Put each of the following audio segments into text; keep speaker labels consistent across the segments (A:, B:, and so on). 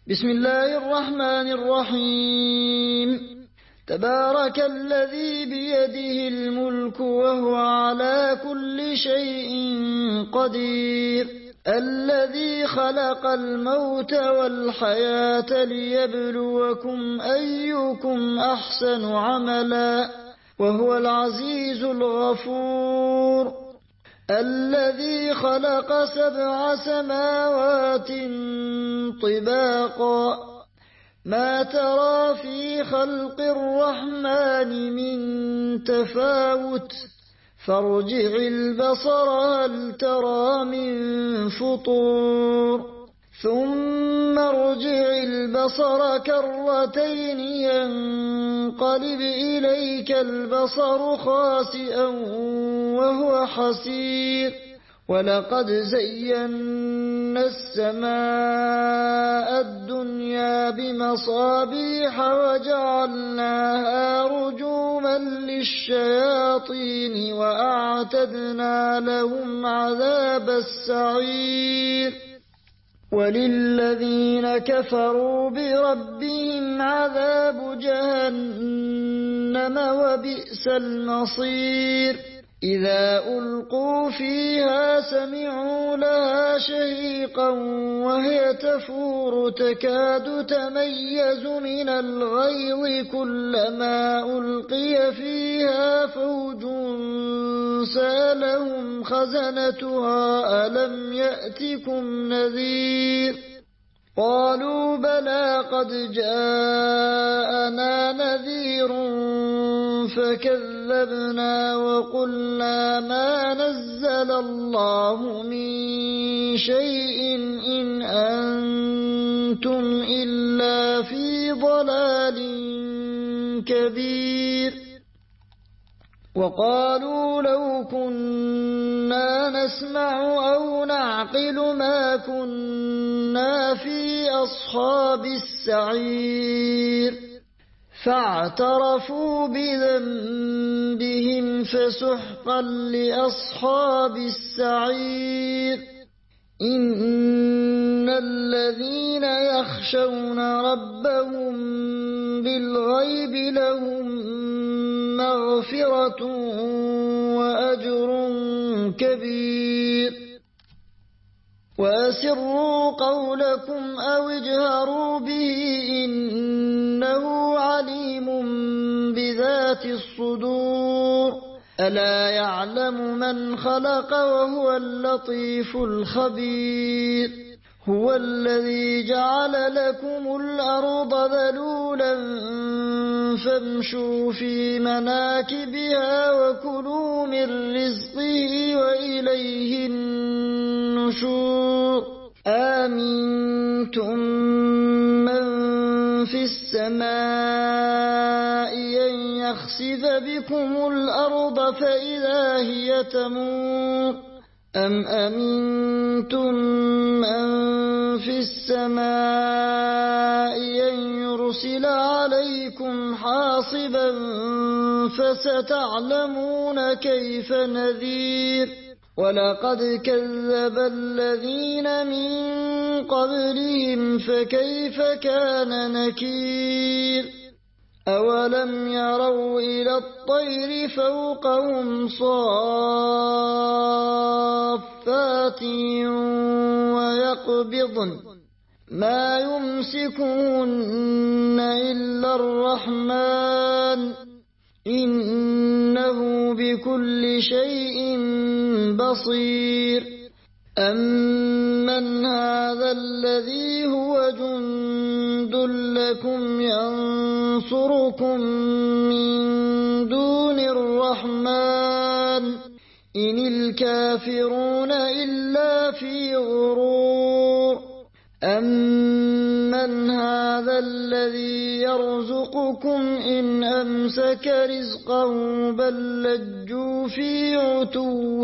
A: بسم الله الرحمن الرحيم. تبارك الذي بيده الملك وهو على كل شيء قدير، الذي خلق الموت والحياة ليبلوكم أيكم أحسن عملا وهو العزيز الغفور، الذي خلق 7 سماوات طباقا ما ترى في خلق الرحمن من تفاوت فارجع البصر هل ترى من فطور ثم ارجع البصر كرتين ينقلب إليك البصر خاسئا وهو حسير، ولقد زينا السماء الدنيا بمصابيح وجعلناها رجوما للشياطين وأعتدنا لهم عذاب السعير، وللذين كفروا بربهم عذاب جهنم وبئس المصير. إذا ألقوا فيها سمعوا لها شهيقا وهي تفور تكاد تميز من الغيظ كلما ألقي فيها فوج سألهم خزنتها ألم يأتكم نذير قالوا بلى قد جاءنا نذير فكذبنا وقلنا ما نزل الله من شيء إن أنتم إلا في ضلال كبير. وقالوا لو كنا نسمع أو نعقل ما كنا في أصحاب السعير، فاعترفوا بذنبهم فسحقا لأصحاب السعير. إن الذين يخشون ربهم بالغيب لهم مغفرة وأجر كبير. وأسروا قولكم أو اجهروا به إنه عليم بذات الصدور. ألا يعلم من خلق وهو اللطيف الخبير. هو الذي جعل لكم الأرض ذلولا فامشوا في مناكبها وكلوا من رزقه وإليه النشور. آمنتم من في السماء أن يخسف بكم الأرض فإذا هي تمور أم أمنتم من في السماء أن يرسل عليكم حاصبا فستعلمون كيف نذير. ولقد كذب الذين من قبلهم فكيف كان نكير. أولم يروا إلى الطير فوقهم صافات ويقبضن ما يمسكهن إلا الرحمن إنه بكل شيء بصير. أمن هذا الذي هو جند لكم ينصركم من دون الرحمن إن الكافرون إلا في غرور. أمن هذا الذي يرزقكم إن أمسك رزقه بل لجوا في عتو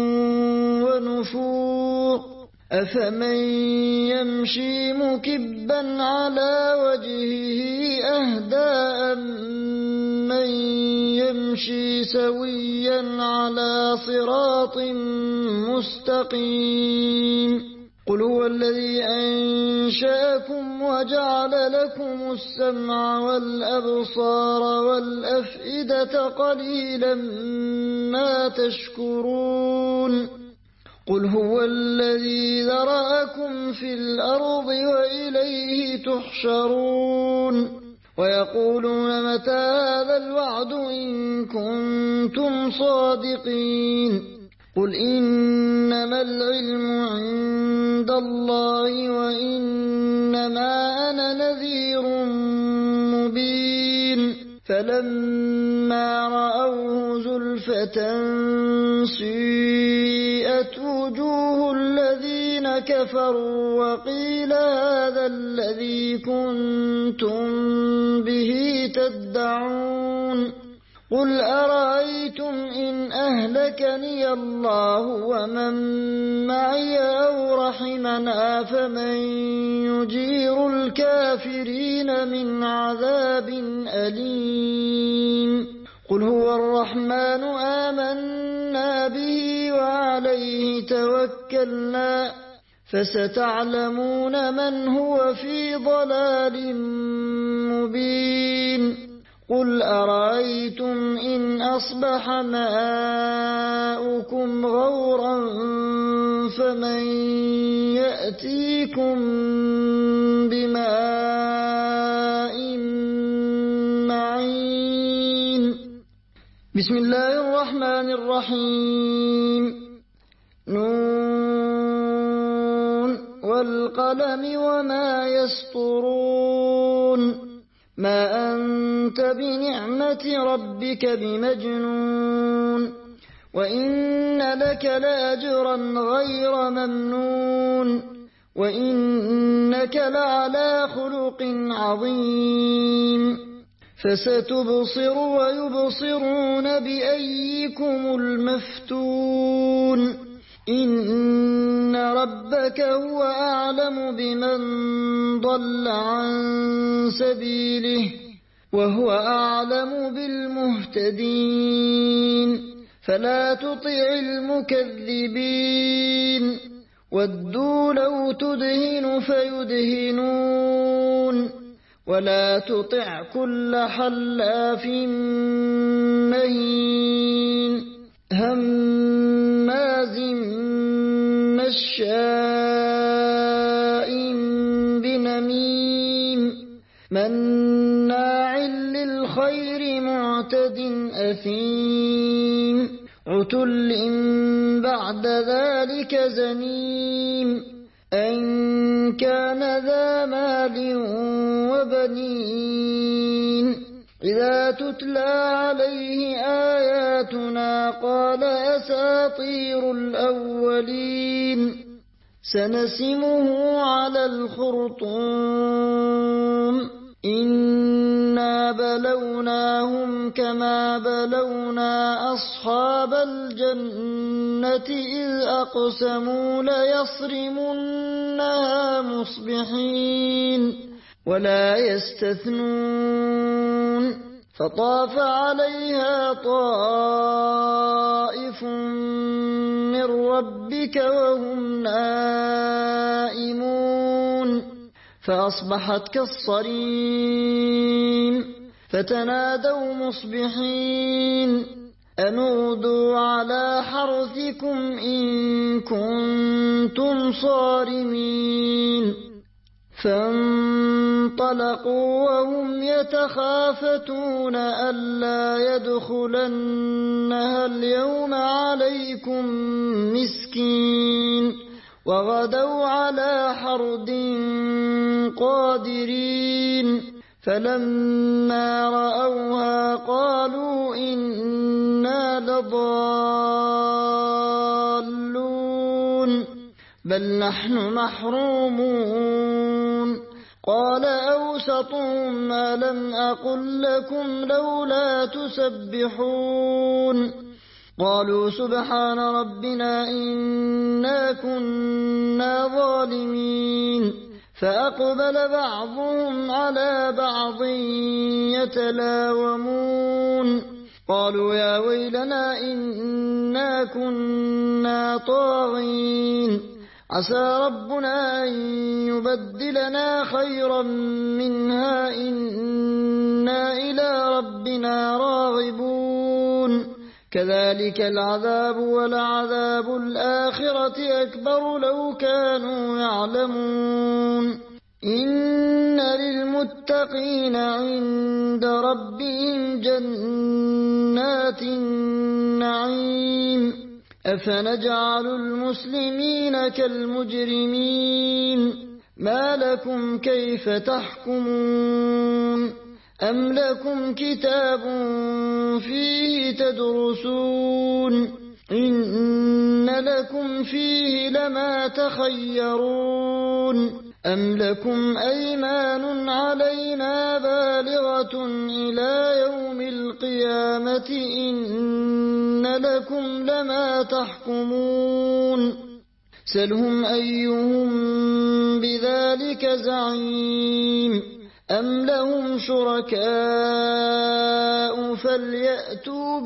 A: ونفور. أفمن يمشي مكبا على وجهه أهدى أمن يمشي سويا على صراط مستقيم. قل هو الذي أنشأكم وجعل لكم السمع والأبصار والأفئدة قليلا ما تشكرون قل هو الذي ذرأكم في الأرض وإليه تحشرون ويقولون متى هذا الوعد إن كنتم صادقين قل إنما العلم عند الله وإنما أنا نذير مبين فلما رأوه زلفة سيئت وجوه الذين كفروا وقيل هذا الذي كنتم به تدعون قل أرأيتم إن أهلكني الله ومن معي أو رحمنا فمن يجير الكافرين من عذاب أليم قل هو الرحمن آمنا به وعليه توكلنا فستعلمون من هو في ضلال مبين قل أرأيتم إن أصبح ماؤكم غورا فمن يأتيكم بماء معين بسم الله الرحمن الرحيم نون والقلم وما يسطرون ما أنت بنعمة ربك بمجنون وإن لك لأجرا غير ممنون وإنك لعلى خلق عظيم فستبصر ويبصرون بأيكم المفتون إن ربك هو أعلم بمن ضل عن سبيله وهو أعلم بالمهتدين فلا تطع المكذبين ودوا لو تدهن فيدهنون ولا تطع كل حلاف مهين هماز مشاء بنميم مناع للخير معتد أثيم عتل بعد ذلك زنيم أن كان ذا مال وبنين إذا تتلى عليه آياتنا قال أساطير الأولين سنسمه على الخرطوم إنا بلوناهم كما بلونا أصحاب الجنة إذ أقسموا ليصرمنها مصبحين ولا يستثنون فطاف عليها طائف من ربك وهم نائمون فأصبحت كالصريم فتنادوا مصبحين أن اغدوا على حرثكم إن كنتم صارمين فانطلقوا وهم يتخافتون ألا يدخلنها اليوم عليكم مسكين وغدوا على حرد قادرين فلما رأوها قالوا إنا لضالون بل نحن محرومون قال أوسطهم ألم أقل لكم لولا تسبحون قالوا سبحان ربنا إنا كنا ظالمين فأقبل بعضهم على بعض يتلاومون قالوا يا ويلنا إنا كنا طاغين عسى ربنا أن يبدلنا خيرا منها إنا إلى ربنا راغبون كذلك العذاب ولعذاب الآخرة أكبر لو كانوا يعلمون إن للمتقين عند ربهم جنات النعيم أفنجعل المسلمين كالمجرمين ما لكم كيف تحكمون أم لكم كتاب فيه تدرسون إن لكم فيه لما تخيرون أم لكم أيمان علينا بالغة إلى يوم القيامة إن لكم لما تحكمون سلهم أيهم بذلك زعيم أم لهم شركاء فليأتوا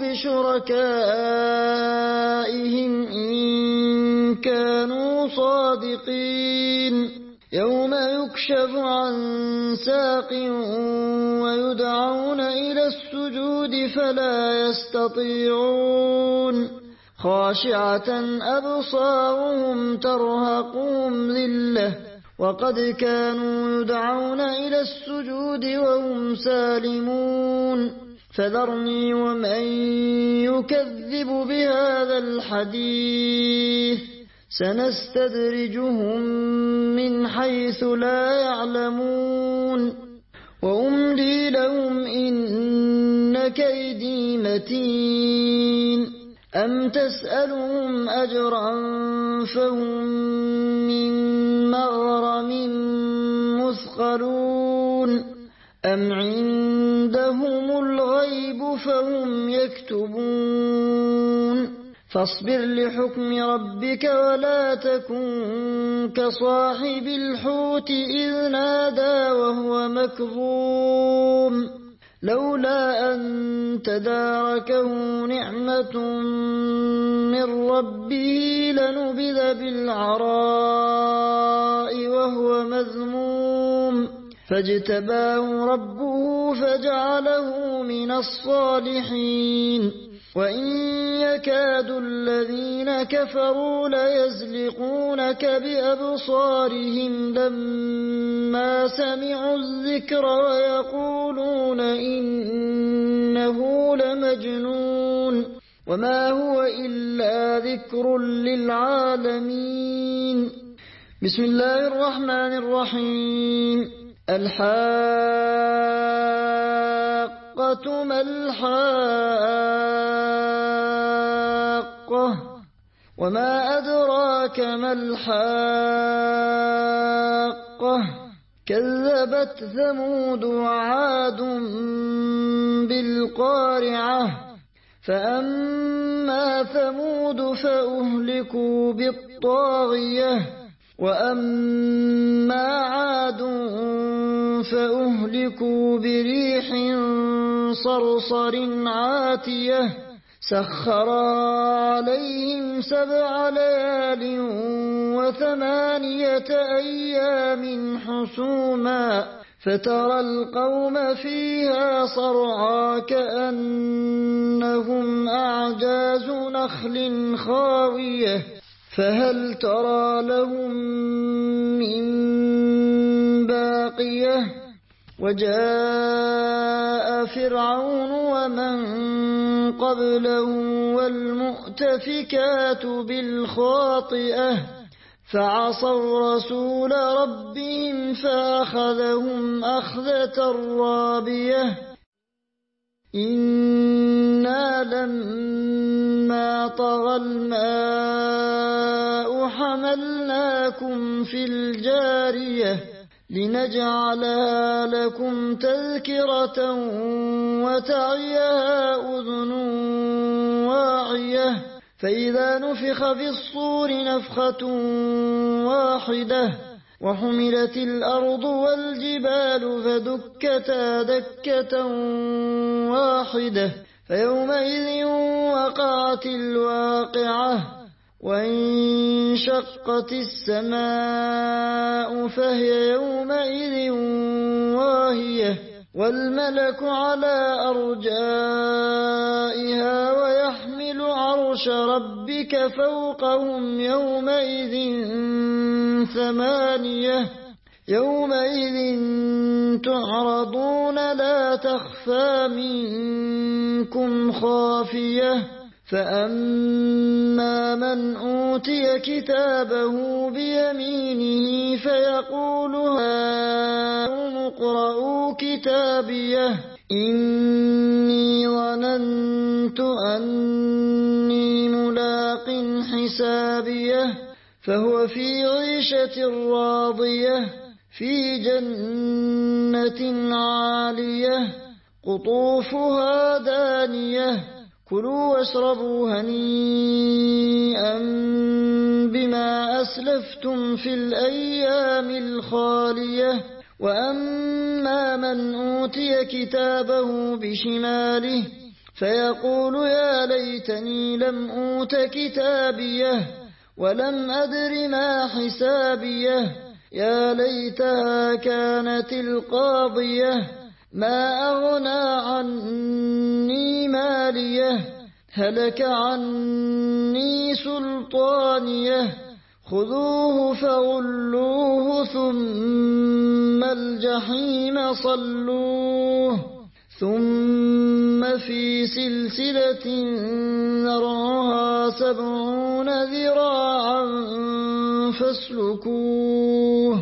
A: بشركائهم إن كانوا صادقين يوم يكشف عن ساق ويدعون إلى السجود فلا يستطيعون خاشعة أبصارهم ترهقهم ذلة وقد كانوا يدعون إلى السجود وهم سالمون فذرني ومن يكذب بهذا الحديث سنستدرجهم من حيث لا يعلمون وأملي لهم إن كيدي متين أم تسألهم أجرا فهم من مغرم مثقلون أم عندهم الغيب فهم يكتبون فاصبر لحكم ربك ولا تكن كصاحب الحوت إذ نادى وهو مكظوم لولا أن تداركه نعمة من ربه لنبذ بالعراء وهو مذموم فاجتباه ربه فجعله من الصالحين وإن يكاد الذين كفروا ليزلقونك بأبصارهم لما سمعوا الذكر ويقولون إنه لمجنون وما هو إلا ذكر للعالمين بسم الله الرحمن الرحيم الحاقة ما الحاقة وما أدراك ما الحاقة كذبت ثمود وعاد بالقارعة فأما ثمود فأهلكوا بالطاغية وأما عاد فأهلكوا بريح صرصر عاتية سخر عليهم 7 ليال و8 أيام حسوما فترى القوم فيها صرعا كأنهم أعجاز نخل خاوية فهل ترى لهم من باقية وجاء فرعون ومن قبله والمؤتفكات بالخاطئة فعصوا رسول ربهم فأخذهم أخذة رابية إنا لما طغى الماء حملناكم في الجارية لنجعلها لكم تذكرة وتعيها أذن واعية فإذا نفخ في الصور نفخة واحدة وحملت الأرض والجبال فدكتا دكة واحدة فيومئذ وقعت الواقعة وانشقت السماء فهي يومئذ واهية والملك على أرجائها ويحمل عرش ربك فوقهم يومئذ ثمانية يومئذ تعرضون لا تخفى منكم خافية فأما من أوتي كتابه بيمينه فيقول هاؤم اقرءوا كتابيه إني ظننت أني ملاق حسابيه فهو في عيشة راضية في جنة عالية قطوفها دانية كلوا واشربوا هنيئا بما أسلفتم في الأيام الخالية وأما من أوتي كتابه بشماله فيقول يا ليتني لم أوت كتابيه ولم أدر ما حسابيه يا ليتها كانت القاضية ما أغنى عني ماليه هلك عني سلطانيه خذوه فغلوه ثم الجحيم صلوه ثم في سلسلة ذرعها 70 ذراعا فاسلكوه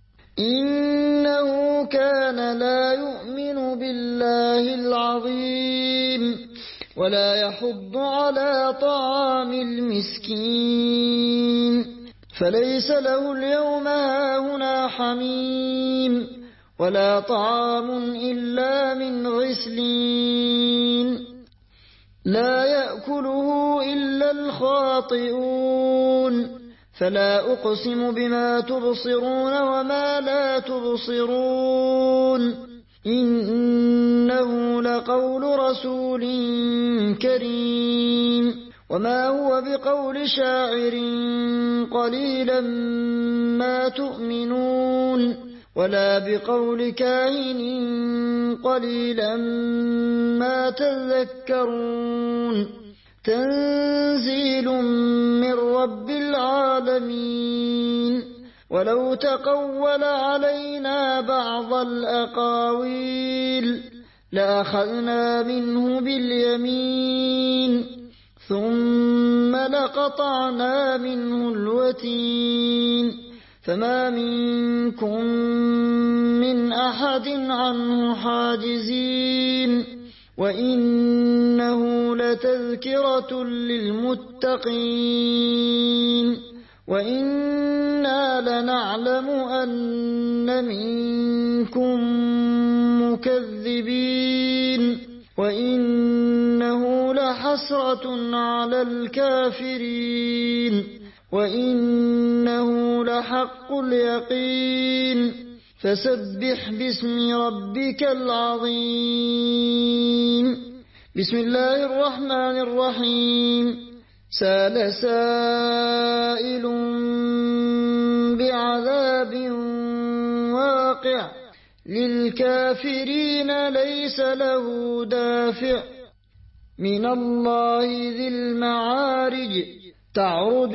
A: إنه كان لا يؤمن بالله العظيم ولا يحض على طعام المسكين فليس له اليوم هاهنا حميم ولا طعام إلا من غسلين لا يأكله إلا الخاطئون فلا أقسم بما تبصرون وما لا تبصرون إنه لقول رسول كريم وما هو بقول شاعر قليلا ما تؤمنون ولا بقول كاهن قليلا ما تذكرون تنزيل من رب العالمين ولو تقول علينا بعض الأقاويل لأخذنا منه باليمين ثم لقطعنا منه الوتين فما منكم من أحد عنه حاجزين وإنه لتذكرة للمتقين وإنا لنعلم أن منكم مكذبين وإنه لحسرة على الكافرين وإنه لحق اليقين فسبح باسم ربك العظيم بسم الله الرحمن الرحيم سأل سائل بعذاب واقع للكافرين ليس له دافع من الله ذي المعارج تعرج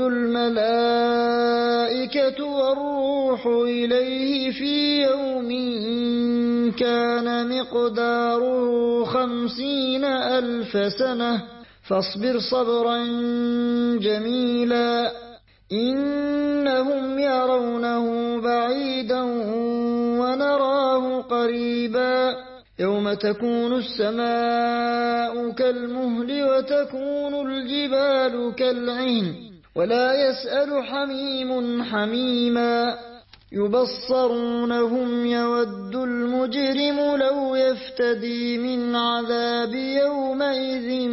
A: الملائكة والروح إليه في يوم كان مقداره 50,000 سنة فاصبر صبرا جميلا إنهم يرونه بعيدا ونراه قريبا يوم تكون السماء كالمهل وتكون الجبال كالعهن ولا يسأل حميم حميما يبصرونهم يود المجرم لو يفتدي من عذاب يومئذ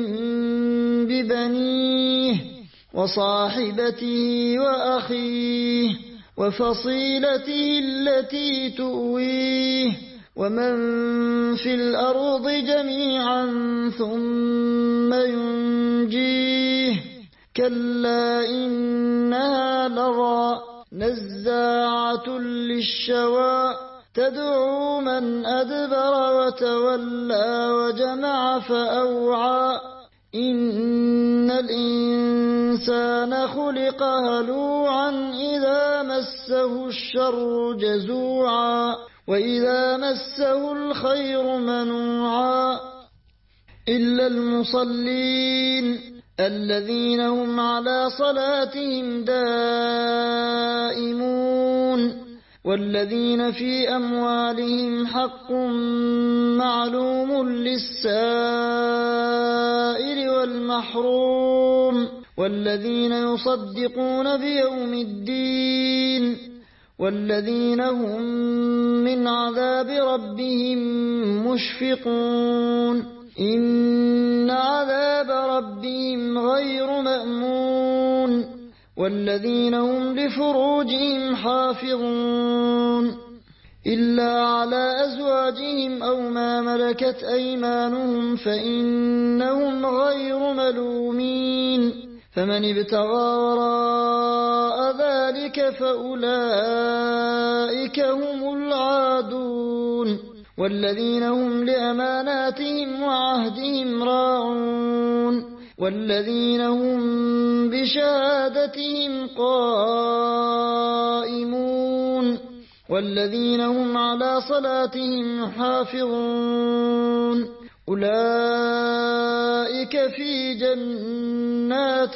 A: ببنيه وصاحبته وأخيه وفصيلته التي تؤويه ومن في الأرض جميعا ثم ينجيه كلا إنها لظى نزاعة للشوى تدعو من أدبر وتولى وجمع فأوعى إن الإنسان خلق هلوعا إذا مسه الشر جزوعا وإذا مسه الخير منوعا إلا المصلين الذين هم على صلاتهم دائمون والذين في أموالهم حق معلوم للسائل والمحروم والذين يصدقون بيوم الدين والذين هم من عذاب ربهم مشفقون إن عذاب ربهم غير مأمون والذين هم لفروجهم حافظون إلا على أزواجهم أو ما ملكت أيمانهم فإنهم غير ملومين فمن ابتغى وراء ذلك فأولئك هم العادون والذين هم لأماناتهم وعهدهم راعون والذين هم بشهادتهم قائمون والذين هم على صلاتهم يحافظون أولئك في جنات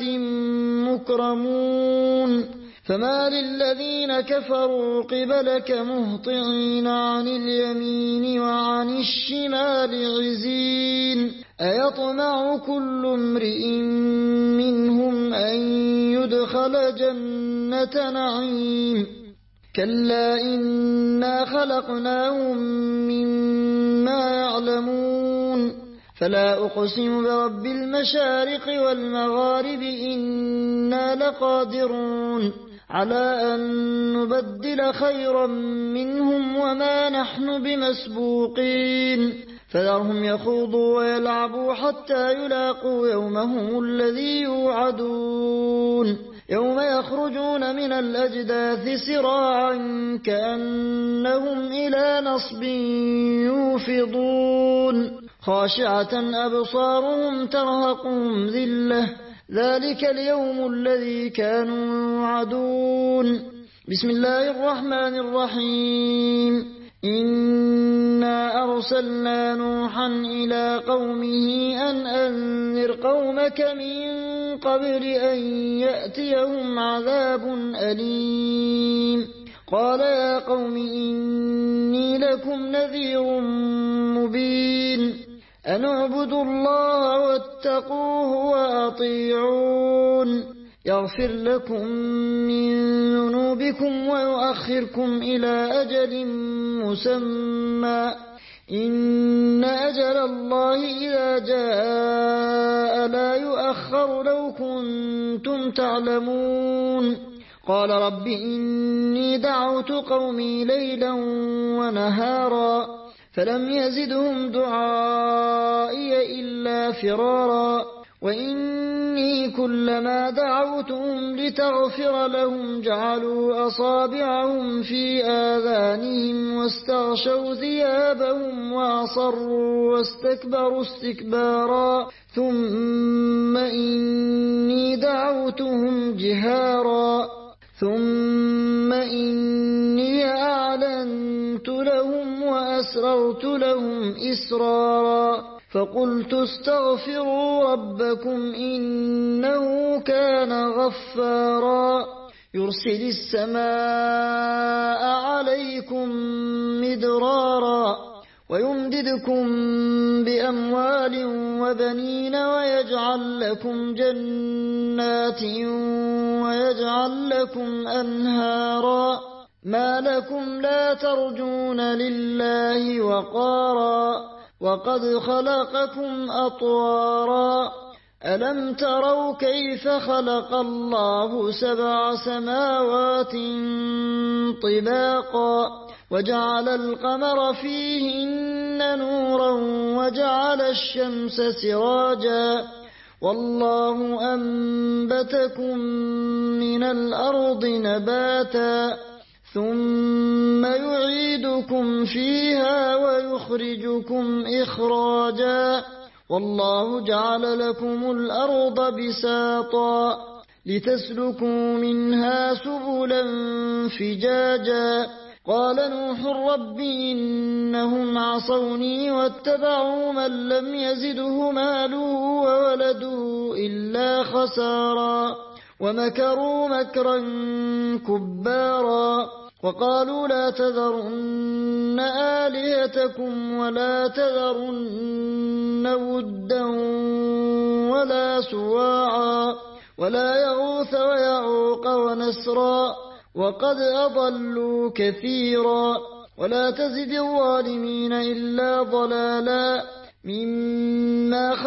A: مكرمون فما للذين كفروا قبلك مهطعين عن اليمين وعن الشمال عزين أيطمع كل امرئ منهم أن يدخل جنة نعيم كلا إنا خلقناهم مما يعلمون فلا أقسم برب المشارق والمغارب إنا لقادرون على أن نبدل خيرا منهم وما نحن بمسبوقين فذرهم يخوضوا ويلعبوا حتى يلاقوا يومهم الذي يوعدون يوم يخرجون من الأجداث سراعا كأنهم إلى نصب يوفضون خاشعة أبصارهم ترهقهم ذلة ذلك اليوم الذي كانوا يوعدون بسم الله الرحمن الرحيم إنا أرسلنا نوحا إلى قومه أن أنذر قومك من قبل أن يأتيهم عذاب أليم قال يا قوم إني لكم نذير مبين أن اعبدوا الله واتقوه وأطيعون يغفر لكم من ذنوبكم ويؤخركم إلى أجل مسمى إن أجل الله إذا جاء لا يؤخر لو كنتم تعلمون قال رب إني دعوت قومي ليلا ونهارا فلم يزدهم دعائي إلا فرارا وإني كلما دعوتهم لتغفر لهم جعلوا أصابعهم في آذانهم واستغشوا ثيابهم وأصروا واستكبروا استكبارا ثم إني دعوتهم جهارا ثم إني أعلنت لهم وأسررت لهم إسرارا فقلت استغفروا ربكم إنه كان غفارا يرسل السماء عليكم مدرارا ويمددكم بأموال وبنين ويجعل لكم جنات ويجعل لكم أنهارا ما لكم لا ترجون لله وقارا وقد خلقكم أطوارا ألم تروا كيف خلق الله 7 سماوات طباقا وجعل القمر فيهن نورا وجعل الشمس سراجا والله أنبتكم من الأرض نباتا ثم يعيدكم فيها ويخرجكم إخراجا والله جعل لكم الأرض بساطا لتسلكوا منها سبلا فجاجا قال نوح رب إنهم عصوني واتبعوا من لم يزده ماله وولده إلا خسارا ومكروا مكرا كبارا وقالوا لا تذرن آلهتكم ولا تذرن ودا ولا سواعا ولا يغوث ويعوق ونسرا وقد أضلوا كثيرا ولا تزد الظالمين إلا ضلالا مما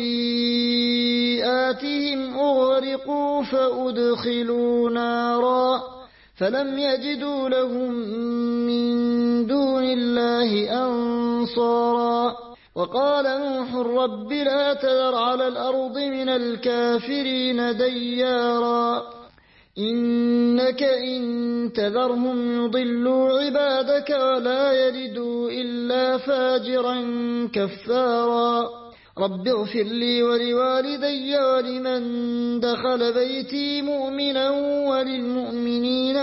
A: خطيئاتهم أغرقوا فأدخلوا نارا فلم يجدوا لهم من دون الله أنصارا وقال نوح رب لا تذر على الأرض من الكافرين ديارا إنك إن تذرهم يضلوا عبادك ولا يلدوا إلا فاجرا كفارا رب اغفر لي ولوالدي ولمن دخل بيتي مؤمنا وللمؤمنين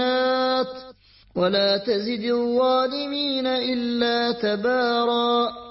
A: والمؤمنات ولا تزد الظالمين إلا تبارا